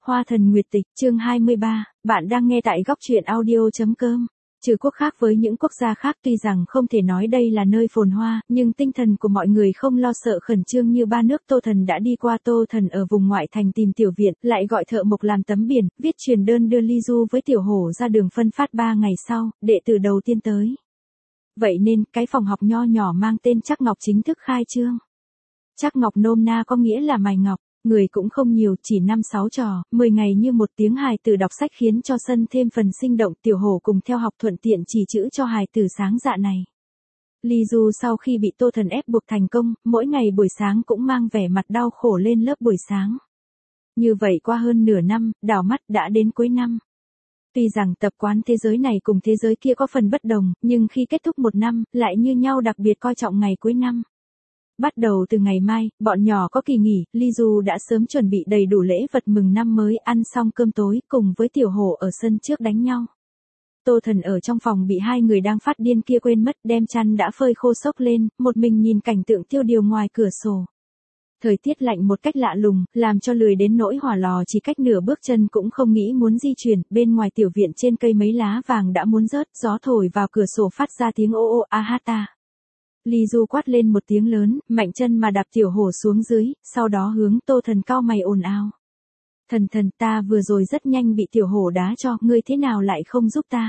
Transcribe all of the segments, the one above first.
Hoa thần nguyệt tịch, chương 23, bạn đang nghe tại góc truyện audio.com. Trừ quốc khác với những quốc gia khác, tuy rằng không thể nói đây là nơi phồn hoa, nhưng tinh thần của mọi người không lo sợ khẩn trương như ba nước. Tô Thần đã đi qua. Tô Thần ở vùng ngoại thành tìm tiểu viện, lại gọi thợ mộc làm tấm biển, viết truyền đơn đưa Ly Du với tiểu hổ ra đường phân phát. 3 ngày sau, đệ tử đầu tiên tới. Vậy nên, cái phòng học nho nhỏ mang tên Trắc Ngọc chính thức khai trương. Trắc Ngọc nôm na có nghĩa là mài ngọc. Người cũng không nhiều, chỉ 5-6 trò, 10 ngày như một tiếng hài tử đọc sách khiến cho sân thêm phần sinh động. Tiểu hổ cùng theo học thuận tiện chỉ chữ cho hài tử sáng dạ này. Ly Du sau khi bị Tô Thần ép buộc thành công, mỗi ngày buổi sáng cũng mang vẻ mặt đau khổ lên lớp buổi sáng. Như vậy qua hơn nửa năm, đảo mắt đã đến cuối năm. Tuy rằng tập quán thế giới này cùng thế giới kia có phần bất đồng, nhưng khi kết thúc một năm, lại như nhau, đặc biệt coi trọng ngày cuối năm. Bắt đầu từ ngày mai, bọn nhỏ có kỳ nghỉ, Ly Du đã sớm chuẩn bị đầy đủ lễ vật mừng năm mới, ăn xong cơm tối, cùng với tiểu hổ ở sân trước đánh nhau. Tô Thần ở trong phòng bị hai người đang phát điên kia quên mất, đem chăn đã phơi khô xốc lên, một mình nhìn cảnh tượng tiêu điều ngoài cửa sổ. Thời tiết lạnh một cách lạ lùng, làm cho lười đến nỗi hỏa lò chỉ cách nửa bước chân cũng không nghĩ muốn di chuyển. Bên ngoài tiểu viện trên cây mấy lá vàng đã muốn rớt, gió thổi vào cửa sổ phát ra tiếng ô ô a ha ta. Ly Du quát lên một tiếng lớn, mạnh chân mà đạp tiểu hổ xuống dưới, sau đó hướng Tô Thần cau mày ồn ào. Thần, ta vừa rồi rất nhanh bị tiểu hổ đá cho, ngươi thế nào lại không giúp ta?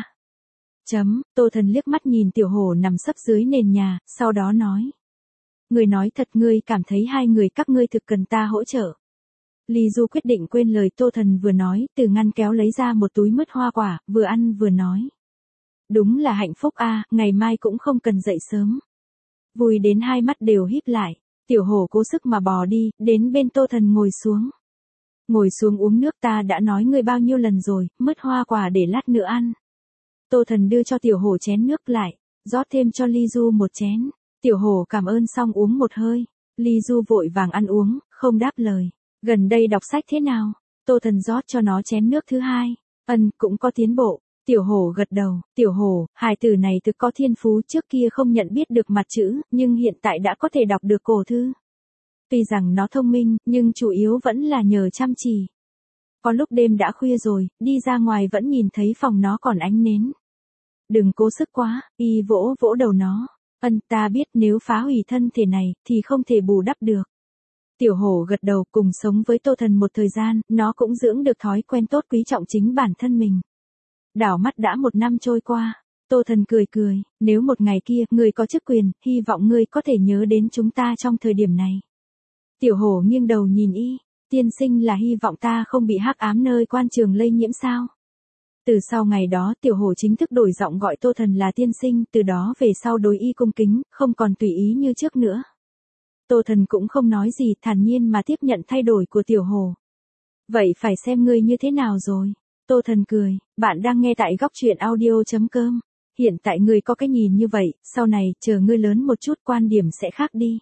Tô Thần liếc mắt nhìn tiểu hổ nằm sấp dưới nền nhà, sau đó nói. Ngươi nói thật, ngươi cảm thấy hai người các ngươi thực cần ta hỗ trợ. Ly Du quyết định quên lời Tô Thần vừa nói, từ ngăn kéo lấy ra một túi mứt hoa quả, vừa ăn vừa nói. Đúng là hạnh phúc a, ngày mai cũng không cần dậy sớm. Vui đến hai mắt đều híp lại, tiểu hổ cố sức mà bò đi, đến bên Tô Thần ngồi xuống. Ngồi xuống uống nước, ta đã nói ngươi bao nhiêu lần rồi, mứt hoa quả để lát nữa ăn. Tô Thần đưa cho tiểu hổ chén nước lại, rót thêm cho Ly Du một chén. Tiểu hổ cảm ơn xong uống một hơi. Ly Du vội vàng ăn uống, không đáp lời. Gần đây đọc sách thế nào? Tô Thần rót cho nó chén nước thứ hai. Cũng có tiến bộ. Tiểu hổ gật đầu. Tiểu hổ, hài tử này thực có thiên phú, trước kia không nhận biết được mặt chữ, nhưng hiện tại đã có thể đọc được cổ thư. Tuy rằng nó thông minh, nhưng chủ yếu vẫn là nhờ chăm chỉ. Có lúc đêm đã khuya rồi, đi ra ngoài vẫn nhìn thấy phòng nó còn ánh nến. Đừng cố sức quá, y vỗ vỗ đầu nó. Ta biết nếu phá hủy thân thể này, thì không thể bù đắp được. Tiểu hổ gật đầu, cùng sống với Tô Thần một thời gian, nó cũng dưỡng được thói quen tốt quý trọng chính bản thân mình. Đảo mắt đã một năm trôi qua. Tô Thần cười, nếu một ngày kia, ngươi có chức quyền, hy vọng ngươi có thể nhớ đến chúng ta trong thời điểm này. Tiểu hổ nghiêng đầu nhìn y, tiên sinh là hy vọng ta không bị hắc ám nơi quan trường lây nhiễm sao? Từ sau ngày đó, tiểu hổ chính thức đổi giọng gọi Tô Thần là tiên sinh, từ đó về sau đối y cung kính, không còn tùy ý như trước nữa. Tô Thần cũng không nói gì, thản nhiên mà tiếp nhận thay đổi của tiểu hổ. Vậy phải xem ngươi như thế nào rồi. Tô Thần cười, bạn đang nghe tại góc truyện audio.com. Hiện tại ngươi có cái nhìn như vậy, sau này, chờ ngươi lớn một chút quan điểm sẽ khác đi.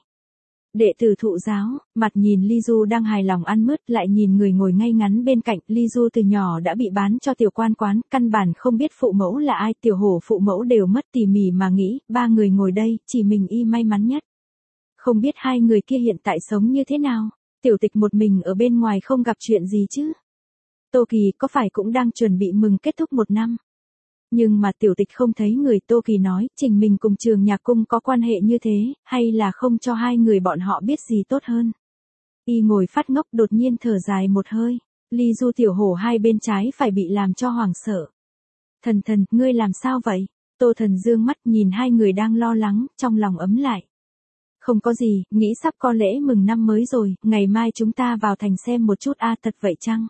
Đệ tử thụ giáo, mặt nhìn Ly Du đang hài lòng ăn mứt, lại nhìn người ngồi ngay ngắn bên cạnh. Ly Du từ nhỏ đã bị bán cho tiểu quan quán, căn bản không biết phụ mẫu là ai, tiểu hổ phụ mẫu đều mất. Tỉ mỉ mà nghĩ, ba người ngồi đây, chỉ mình y may mắn nhất. Không biết hai người kia hiện tại sống như thế nào, tiểu tịch một mình ở bên ngoài không gặp chuyện gì chứ. Tô Kỳ có phải cũng đang chuẩn bị mừng kết thúc một năm. Nhưng mà tiểu tịch không thấy người. Tô Kỳ nói, Trình mình cùng Trường Nhạc Cung có quan hệ như thế, hay là không cho hai người bọn họ biết gì tốt hơn. Y ngồi phát ngốc, đột nhiên thở dài một hơi. Ly Du tiểu hổ hai bên trái phải bị làm cho hoảng sợ. Thần, ngươi làm sao vậy? Tô Thần dương mắt nhìn hai người đang lo lắng, trong lòng ấm lại. Không có gì, nghĩ sắp có lễ mừng năm mới rồi, ngày mai chúng ta vào thành xem một chút. Thật vậy chăng?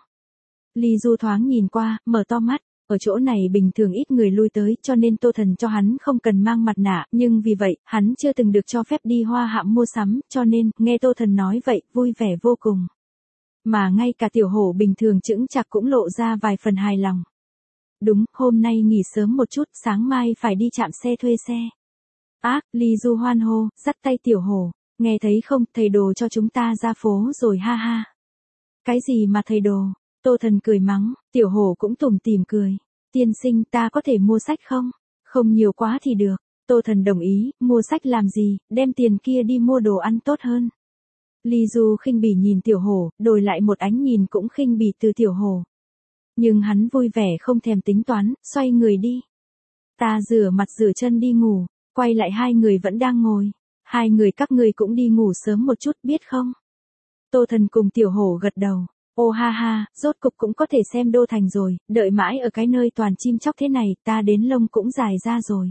Ly Du thoáng nhìn qua, mở to mắt. Ở chỗ này bình thường ít người lui tới, cho nên Tô Thần cho hắn không cần mang mặt nạ, nhưng vì vậy, hắn chưa từng được cho phép đi Hoa Hạ mua sắm, cho nên, nghe Tô Thần nói vậy, vui vẻ vô cùng. Mà ngay cả tiểu hổ bình thường chững chạc cũng lộ ra vài phần hài lòng. Đúng, hôm nay nghỉ sớm một chút, sáng mai phải đi trạm xe thuê xe. Ly Du hoan hô, dắt tay tiểu hổ, nghe thấy không, thầy đồ cho chúng ta ra phố rồi ha ha. Cái gì mà thầy đồ? Tô Thần cười mắng, tiểu hổ cũng tủm tỉm cười. Tiên sinh, ta có thể mua sách không? Không nhiều quá thì được. Tô Thần đồng ý, mua sách làm gì, đem tiền kia đi mua đồ ăn tốt hơn. Ly Du khinh bỉ nhìn Tiểu Hổ, đổi lại một ánh nhìn cũng khinh bỉ từ Tiểu Hổ. Nhưng hắn vui vẻ không thèm tính toán, xoay người đi. Ta rửa mặt rửa chân đi ngủ, quay lại hai người vẫn đang ngồi. Hai người các ngươi cũng đi ngủ sớm một chút biết không? Tô Thần cùng Tiểu Hổ gật đầu. Ô ha ha, rốt cục cũng có thể xem Đô Thành rồi, đợi mãi ở cái nơi toàn chim chóc thế này, ta đến lông cũng dài ra rồi.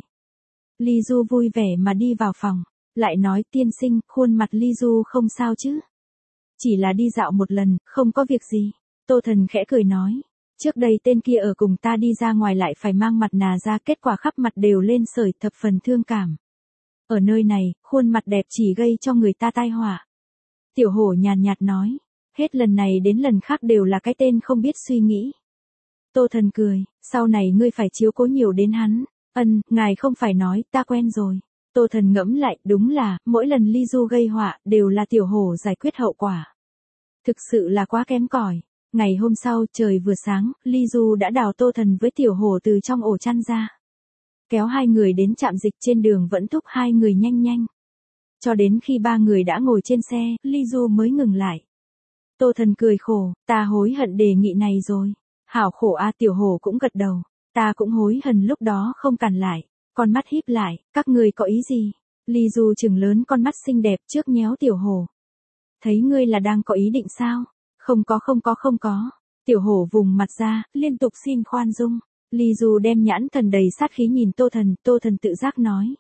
Ly Du vui vẻ mà đi vào phòng, lại nói tiên sinh, khuôn mặt Ly Du không sao chứ? Chỉ là đi dạo một lần, không có việc gì. Tô Thần khẽ cười nói. Trước đây tên kia ở cùng ta đi ra ngoài lại phải mang mặt nạ ra, kết quả khắp mặt đều lên sởi, thập phần thương cảm. Ở nơi này, khuôn mặt đẹp chỉ gây cho người ta tai họa. Tiểu Hổ nhàn nhạt nói. Hết lần này đến lần khác đều là cái tên không biết suy nghĩ. Tô Thần cười, sau này ngươi phải chiếu cố nhiều đến hắn. Ngài không phải nói, ta quen rồi. Tô Thần ngẫm lại, đúng là, mỗi lần Ly Du gây họa, đều là Tiểu Hổ giải quyết hậu quả. Thực sự là quá kém cỏi. Ngày hôm sau, trời vừa sáng, Ly Du đã đào Tô Thần với Tiểu Hổ từ trong ổ chăn ra. Kéo hai người đến trạm dịch, trên đường vẫn thúc hai người nhanh nhanh. Cho đến khi ba người đã ngồi trên xe, Ly Du mới ngừng lại. Tô Thần cười khổ, ta hối hận đề nghị này rồi. Hảo khổ a. Tiểu Hổ cũng gật đầu. Ta cũng hối hận lúc đó không cản lại. Con mắt híp lại, các người có ý gì? Ly Du trừng lớn con mắt xinh đẹp trước nhéo Tiểu Hổ. Thấy ngươi là đang có ý định sao? Không có. Tiểu Hổ vùng mặt ra, liên tục xin khoan dung. Ly Du đem nhãn thần đầy sát khí nhìn Tô Thần tự giác nói.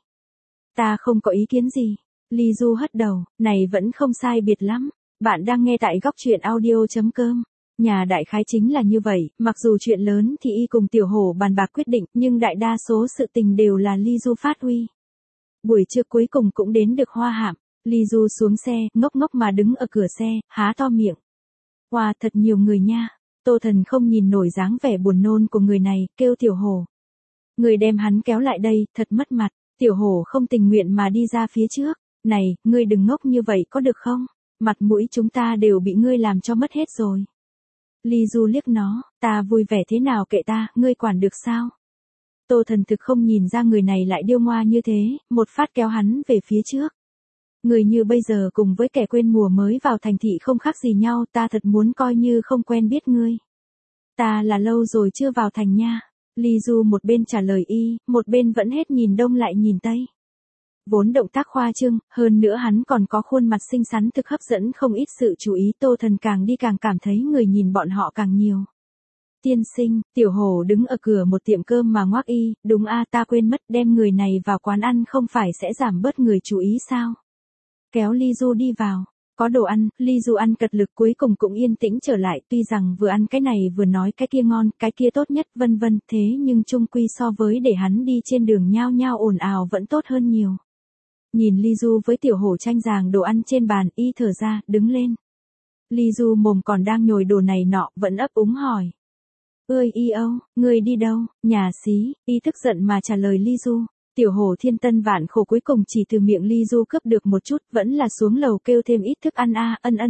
Ta không có ý kiến gì. Ly Du hất đầu, này vẫn không sai biệt lắm. Bạn đang nghe tại góc truyện audio.com. Nhà đại khái chính là như vậy, mặc dù chuyện lớn thì y cùng Tiểu Hổ bàn bạc quyết định, nhưng đại đa số sự tình đều là Ly Du phát huy. Buổi trưa cuối cùng cũng đến được Hoa Hạm. Ly Du xuống xe, ngốc ngốc mà đứng ở cửa xe, há to miệng. Wow, thật nhiều người nha. Tô Thần không nhìn nổi dáng vẻ buồn nôn của người này, kêu Tiểu Hổ. Người đem hắn kéo lại đây, thật mất mặt. Tiểu Hổ không tình nguyện mà đi ra phía trước. Này, ngươi đừng ngốc như vậy có được không? Mặt mũi chúng ta đều bị ngươi làm cho mất hết rồi. Ly Du liếc nó, ta vui vẻ thế nào kệ ta, ngươi quản được sao? Tô Thần thực không nhìn ra người này lại điêu ngoa như thế, một phát kéo hắn về phía trước. Người như bây giờ cùng với kẻ quên mùa mới vào thành thị không khác gì nhau, ta thật muốn coi như không quen biết ngươi. Ta là lâu rồi chưa vào thành nha. Ly Du một bên trả lời y, một bên vẫn hết nhìn đông lại nhìn tây. Vốn động tác khoa trương, hơn nữa hắn còn có khuôn mặt xinh xắn thực hấp dẫn không ít sự chú ý. Tô Thần càng đi càng cảm thấy người nhìn bọn họ càng nhiều. Tiên sinh, Tiểu Hổ đứng ở cửa một tiệm cơm mà ngoác y, đúng a, ta quên mất, đem người này vào quán ăn không phải sẽ giảm bớt người chú ý sao? Kéo Ly Du đi vào. Có đồ ăn, Ly Du ăn cật lực cuối cùng cũng yên tĩnh trở lại, tuy rằng vừa ăn cái này vừa nói cái kia ngon, cái kia tốt nhất vân vân, thế nhưng chung quy so với để hắn đi trên đường nhao nhao ồn ào vẫn tốt hơn nhiều. Nhìn Ly Du với Tiểu Hổ tranh giành đồ ăn trên bàn, y thở ra, đứng lên. Ly Du mồm còn đang nhồi đồ này nọ, vẫn ấp úng hỏi. Ơi y âu, người đi đâu, nhà xí, y tức giận mà trả lời Ly Du. Tiểu Hổ thiên tân vạn khổ cuối cùng chỉ từ miệng Ly Du cướp được một chút, vẫn là xuống lầu kêu thêm ít thức ăn a, ân.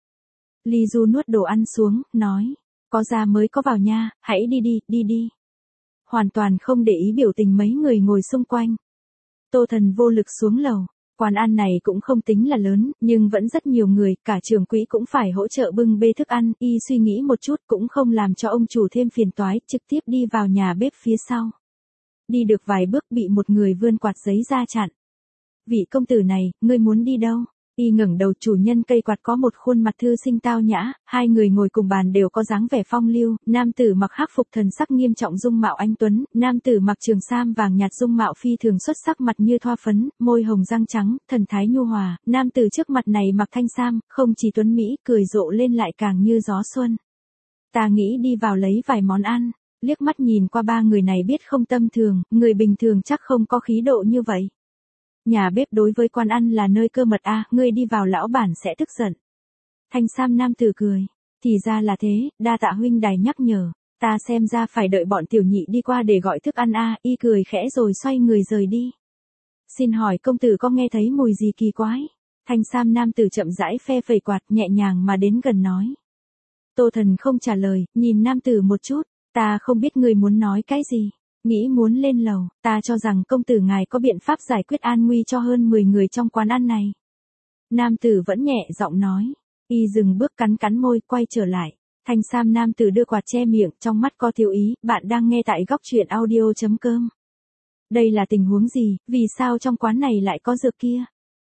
Ly Du nuốt đồ ăn xuống, nói. Có ra mới có vào nha, hãy đi. Hoàn toàn không để ý biểu tình mấy người ngồi xung quanh. Tô Thần vô lực xuống lầu. Quán ăn này cũng không tính là lớn, nhưng vẫn rất nhiều người, cả trưởng quỹ cũng phải hỗ trợ bưng bê thức ăn, y suy nghĩ một chút cũng không làm cho ông chủ thêm phiền toái, trực tiếp đi vào nhà bếp phía sau. Đi được vài bước bị một người vươn quạt giấy ra chặn. Vị công tử này, ngươi muốn đi đâu? Y ngẩng đầu, chủ nhân cây quạt có một khuôn mặt thư sinh tao nhã, hai người ngồi cùng bàn đều có dáng vẻ phong lưu, nam tử mặc hắc phục thần sắc nghiêm trọng dung mạo anh tuấn, nam tử mặc trường sam vàng nhạt dung mạo phi thường xuất sắc mặt như thoa phấn, môi hồng răng trắng, thần thái nhu hòa, nam tử trước mặt này mặc thanh sam, không chỉ tuấn mỹ, cười rộ lên lại càng như gió xuân. Ta nghĩ đi vào lấy vài món ăn. Liếc mắt nhìn qua ba người này biết không tầm thường, người bình thường chắc không có khí độ như vậy. Nhà bếp đối với quán ăn là nơi cơ mật a, ngươi đi vào lão bản sẽ tức giận. Thanh sam nam tử cười. Thì ra là thế, đa tạ huynh đài nhắc nhở. Ta xem ra phải đợi bọn tiểu nhị đi qua để gọi thức ăn a, y cười khẽ rồi xoay người rời đi. Xin hỏi công tử có nghe thấy mùi gì kỳ quái? Thanh sam nam tử chậm rãi phe phẩy quạt nhẹ nhàng mà đến gần nói. Tô Thần không trả lời, nhìn nam tử một chút. Ta không biết người muốn nói cái gì. Nghĩ muốn lên lầu, ta cho rằng công tử ngài có biện pháp giải quyết an nguy cho hơn 10 người trong quán ăn này. Nam tử vẫn nhẹ giọng nói. Y dừng bước cắn cắn môi, quay trở lại. Thanh sam nam tử đưa quạt che miệng, trong mắt có thiếu ý, bạn đang nghe tại góc truyện audio.com. Đây là tình huống gì, vì sao trong quán này lại có dược kia?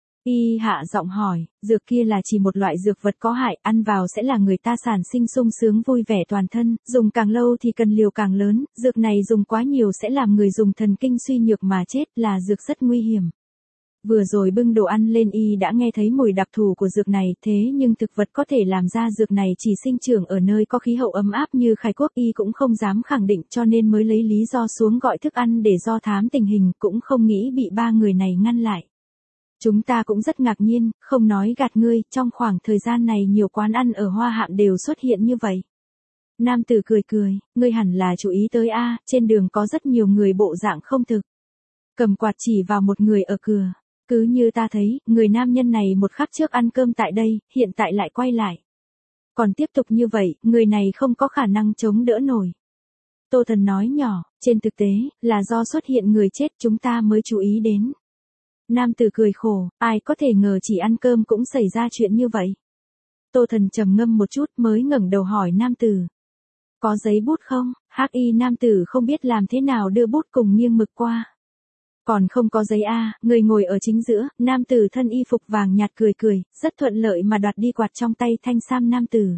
Y hạ giọng hỏi, dược kia là chỉ một loại dược vật có hại, ăn vào sẽ là người ta sản sinh sung sướng vui vẻ toàn thân, dùng càng lâu thì cần liều càng lớn, dược này dùng quá nhiều sẽ làm người dùng thần kinh suy nhược mà chết, là dược rất nguy hiểm. Vừa rồi bưng đồ ăn lên Y đã nghe thấy mùi đặc thù của dược này, thế nhưng thực vật có thể làm ra dược này chỉ sinh trưởng ở nơi có khí hậu ấm áp như Khai Quốc, Y cũng không dám khẳng định cho nên mới lấy lý do xuống gọi thức ăn để do thám tình hình, cũng không nghĩ bị ba người này ngăn lại. Chúng ta cũng rất ngạc nhiên, không nói gạt ngươi, trong khoảng thời gian này nhiều quán ăn ở Hoa Hạm đều xuất hiện như vậy. Nam tử cười cười, ngươi hẳn là chú ý tới trên đường có rất nhiều người bộ dạng không thực. Cầm quạt chỉ vào một người ở cửa. Cứ như ta thấy, người nam nhân này một khắc trước ăn cơm tại đây, hiện tại lại quay lại. Còn tiếp tục như vậy, người này không có khả năng chống đỡ nổi. Tô Thần nói nhỏ, trên thực tế, là do xuất hiện người chết chúng ta mới chú ý đến. Nam tử cười khổ, ai có thể ngờ chỉ ăn cơm cũng xảy ra chuyện như vậy. Tô Thần trầm ngâm một chút mới ngẩng đầu hỏi nam tử. Có giấy bút không? Hắc y nam tử không biết làm thế nào đưa bút cùng nghiêng mực qua. Còn không có giấy người ngồi ở chính giữa, nam tử thân y phục vàng nhạt cười cười, rất thuận lợi mà đoạt đi quạt trong tay thanh sam nam tử.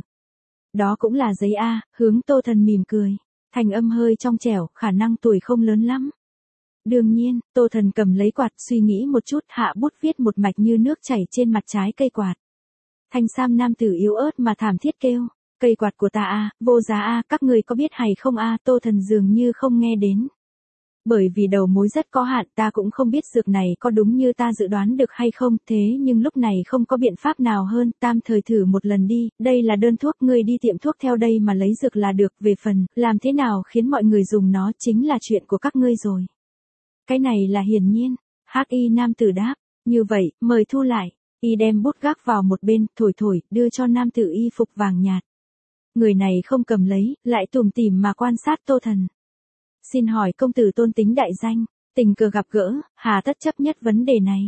Đó cũng là giấy hướng Tô Thần mỉm cười. Thành âm hơi trong trẻo, khả năng tuổi không lớn lắm. Đương nhiên, Tô Thần cầm lấy quạt suy nghĩ một chút, hạ bút viết một mạch như nước chảy trên mặt trái cây quạt. Thanh sam nam tử yếu ớt mà thảm thiết kêu, cây quạt của ta vô giá các người có biết hay không Tô Thần dường như không nghe đến. Bởi vì đầu mối rất có hạn, ta cũng không biết dược này có đúng như ta dự đoán được hay không, thế nhưng lúc này không có biện pháp nào hơn, tam thời thử một lần đi, đây là đơn thuốc, ngươi đi tiệm thuốc theo đây mà lấy dược là được, về phần, làm thế nào khiến mọi người dùng nó chính là chuyện của các ngươi rồi. Cái này là hiển nhiên, Hắc y nam tử đáp, như vậy, mời thu lại, Y đem bút gác vào một bên, thổi, đưa cho nam tử y phục vàng nhạt. Người này không cầm lấy, lại tủm tỉm mà quan sát Tô Thần. Xin hỏi công tử tôn tính đại danh, tình cờ gặp gỡ, hà tất chấp nhất vấn đề này.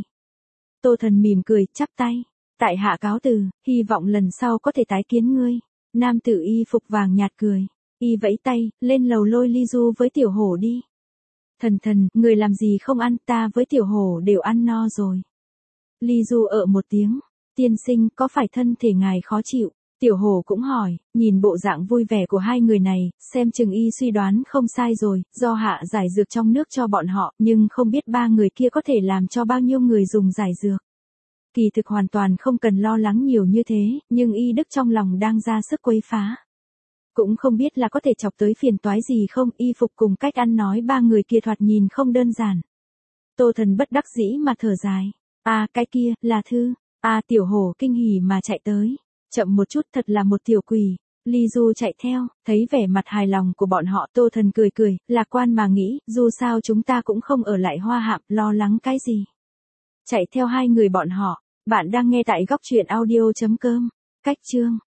Tô Thần mỉm cười, chắp tay. Tại hạ cáo từ, hy vọng lần sau có thể tái kiến ngươi. Nam tử y phục vàng nhạt cười. Y vẫy tay, lên lầu lôi ly du với tiểu hổ đi. Thần, người làm gì không ăn, ta với tiểu hổ đều ăn no rồi. Ly du một tiếng. Tiên sinh, có phải thân thể ngài khó chịu? Tiểu hổ cũng hỏi, nhìn bộ dạng vui vẻ của hai người này, xem chừng y suy đoán không sai rồi, do hạ giải dược trong nước cho bọn họ, nhưng không biết ba người kia có thể làm cho bao nhiêu người dùng giải dược. Kỳ thực hoàn toàn không cần lo lắng nhiều như thế, nhưng y đức trong lòng đang ra sức quấy phá. Cũng không biết là có thể chọc tới phiền toái gì không, y phục cùng cách ăn nói ba người kia thoạt nhìn không đơn giản. Tô Thần bất đắc dĩ mà thở dài. Cái kia, là thư. Tiểu hổ kinh hỉ mà chạy tới. Chậm một chút, thật là một tiểu quỷ. Ly Du chạy theo, thấy vẻ mặt hài lòng của bọn họ, Tô Thần cười, lạc quan mà nghĩ, dù sao chúng ta cũng không ở lại Hoa Hạm, lo lắng cái gì. Chạy theo hai người bọn họ, bạn đang nghe tại góc truyện audio.com. Cách chương